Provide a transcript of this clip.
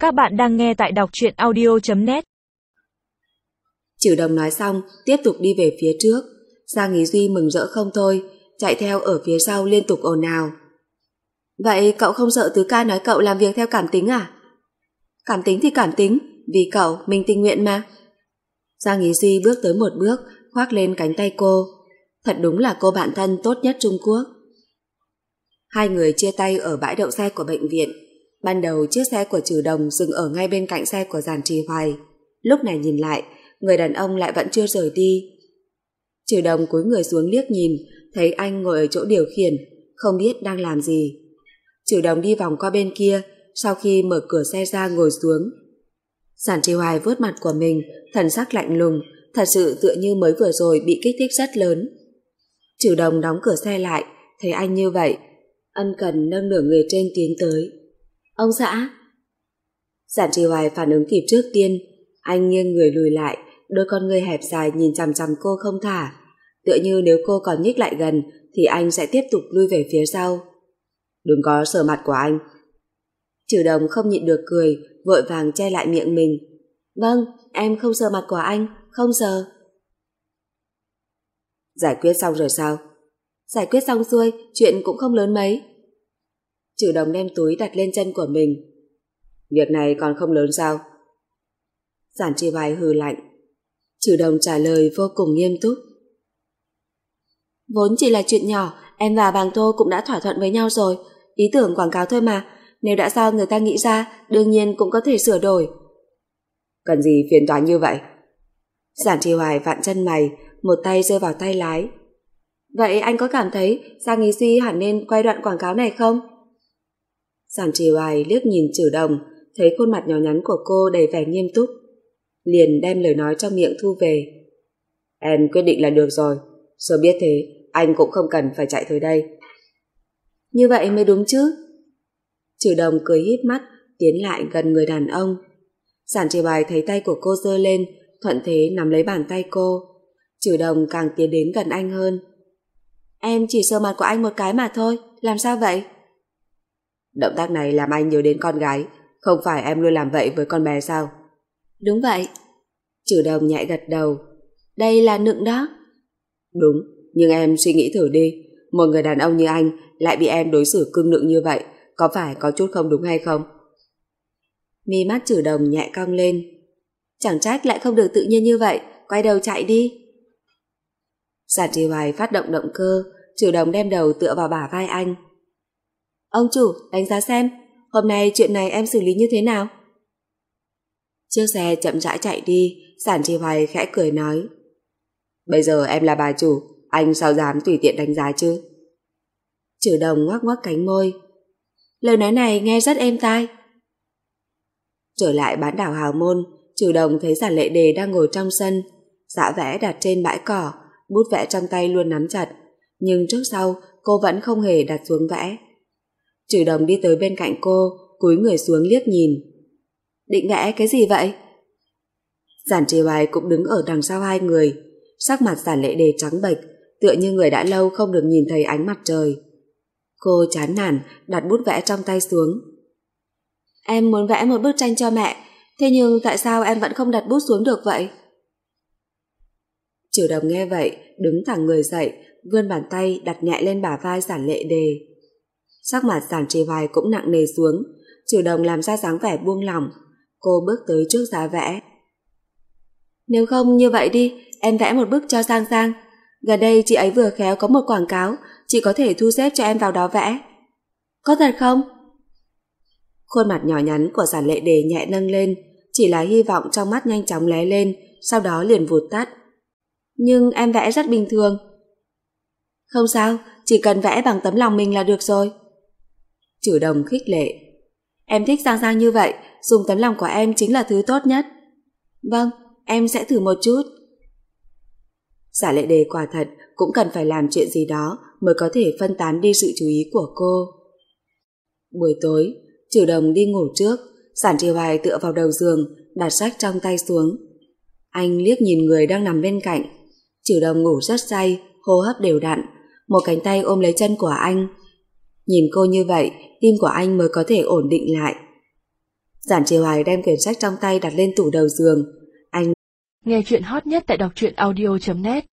Các bạn đang nghe tại đọc truyện audio.net. Trừ Đồng nói xong, tiếp tục đi về phía trước. Giang Ý Duy mừng rỡ không thôi, chạy theo ở phía sau liên tục ồn ào. Vậy cậu không sợ Tứ ca nói cậu làm việc theo cảm tính à? Cảm tính thì cảm tính, vì cậu mình tình nguyện mà. Giang Ý Duy bước tới một bước, khoác lên cánh tay cô. Thật đúng là cô bạn thân tốt nhất Trung Quốc. Hai người chia tay ở bãi đậu xe của bệnh viện. Ban đầu chiếc xe của Trừ Đồng dừng ở ngay bên cạnh xe của Giản Trì Hoài. Lúc này nhìn lại, người đàn ông lại vẫn chưa rời đi. Trừ Đồng cúi người xuống liếc nhìn, thấy anh ngồi ở chỗ điều khiển, không biết đang làm gì. Trừ Đồng đi vòng qua bên kia, sau khi mở cửa xe ra ngồi xuống. Giản Trì Hoài vuốt mặt của mình, thần sắc lạnh lùng, thật sự tựa như mới vừa rồi bị kích thích rất lớn. Trừ Đồng đóng cửa xe lại, thấy anh như vậy, ân cần nâng nửa người trên tiến tới. Ông xã. Giản Trì Hoài phản ứng kịp trước tiên, anh nghiêng người lùi lại, đôi con ngươi hẹp dài nhìn chằm chằm cô không thả, tựa như nếu cô còn nhích lại gần thì anh sẽ tiếp tục lui về phía sau. Đừng có sờ mặt của anh. Trừ Đồng không nhịn được cười, vội vàng che lại miệng mình. Vâng, em không sờ mặt của anh, không sờ. Giải quyết xong rồi sao? Giải quyết xong xuôi, chuyện cũng không lớn mấy. Trừ Đồng đem túi đặt lên chân của mình. Việc này còn không lớn sao? Giản Trì Hoài hừ lạnh. Trừ Đồng trả lời vô cùng nghiêm túc. Vốn chỉ là chuyện nhỏ, em và Bàng Tô cũng đã thỏa thuận với nhau rồi. Ý tưởng quảng cáo thôi mà, nếu đã do người ta nghĩ ra, đương nhiên cũng có thể sửa đổi. Cần gì phiền toái như vậy? Giản Trì Hoài vặn chân mày, một tay rơi vào tay lái. Vậy anh có cảm thấy Giang Ý Duy hẳn nên quay đoạn quảng cáo này không? Giản Trì Hoài liếc nhìn Trừ Đồng, thấy khuôn mặt nhỏ nhắn của cô đầy vẻ nghiêm túc, liền đem lời nói trong miệng thu về. Em quyết định là được rồi, giờ biết thế, anh cũng không cần phải chạy tới đây. Như vậy mới đúng chứ. Trừ Đồng cười híp mắt, tiến lại gần người đàn ông. Giản Trì Hoài thấy tay của cô giơ lên, thuận thế nắm lấy bàn tay cô. Trừ Đồng càng tiến đến gần anh hơn. Em chỉ sờ mặt của anh một cái mà thôi, làm sao vậy? Động tác này làm anh nhớ đến con gái, không phải em luôn làm vậy với con bé sao? Đúng vậy. Trừ Đồng nhẹ gật đầu. Đây là nựng đó. Đúng, nhưng em suy nghĩ thử đi, một người đàn ông như anh lại bị em đối xử cưng nựng như vậy, có phải có chút không đúng hay không? Mi mắt Trừ Đồng nhẹ cong lên. Chẳng trách lại không được tự nhiên như vậy, quay đầu chạy đi. Giản Trì Hoài phát động động cơ, Trừ Đồng đem đầu tựa vào bả vai anh. Ông chủ, đánh giá xem, hôm nay chuyện này em xử lý như thế nào? Chiếc xe chậm rãi chạy đi, Giản Trì Hoài khẽ cười nói. Bây giờ em là bà chủ, anh sao dám tùy tiện đánh giá chứ? Trừ Đồng ngoắc ngoắc cánh môi. Lời nói này nghe rất êm tai. Trở lại bán đảo Hào Môn, Trừ Đồng thấy Giản Lệ Đề đang ngồi trong sân, dạ vẽ đặt trên bãi cỏ, bút vẽ trong tay luôn nắm chặt, nhưng trước sau cô vẫn không hề đặt xuống vẽ. Trừ Đồng đi tới bên cạnh cô, cúi người xuống liếc nhìn. Định vẽ cái gì vậy? Giản Trì Hoài cũng đứng ở đằng sau hai người, sắc mặt Giản Lệ Đề trắng bệch, tựa như người đã lâu không được nhìn thấy ánh mặt trời. Cô chán nản đặt bút vẽ trong tay xuống. Em muốn vẽ một bức tranh cho mẹ, thế nhưng tại sao em vẫn không đặt bút xuống được vậy? Trừ Đồng nghe vậy, đứng thẳng người dậy, vươn bàn tay đặt nhẹ lên bả vai Giản Lệ Đề. Sắc mặt Giản Trì Hoài cũng nặng nề xuống, Trừ Đồng làm ra dáng vẻ buông lỏng. Cô bước tới trước giá vẽ. Nếu không như vậy đi, em vẽ một bức cho Giang Giang. Gần đây chị ấy vừa khéo có một quảng cáo, chị có thể thu xếp cho em vào đó vẽ. Có thật không? Khuôn mặt nhỏ nhắn của Giản Lệ Đề nhẹ nâng lên, chỉ là hy vọng trong mắt nhanh chóng lóe lên, sau đó liền vụt tắt. Nhưng em vẽ rất bình thường. Không sao, chỉ cần vẽ bằng tấm lòng mình là được rồi. Trừ Đồng khích lệ. Em thích Giang Giang như vậy, dùng tấm lòng của em chính là thứ tốt nhất. Vâng, em sẽ thử một chút. Giản Lệ Đề quả thật cũng cần phải làm chuyện gì đó mới có thể phân tán đi sự chú ý của cô. Buổi tối, Trừ Đồng đi ngủ trước, Giản Trì Hoài tựa vào đầu giường, đặt sách trong tay xuống. Anh liếc nhìn người đang nằm bên cạnh. Trừ Đồng ngủ rất say, hô hấp đều đặn, một cánh tay ôm lấy chân của anh. Nhìn cô như vậy, tim của anh mới có thể ổn định lại. Giản Chiêu Hoài đem quyển sách trong tay đặt lên tủ đầu giường. Anh nghe chuyện hot nhất tại đọc truyện audio.net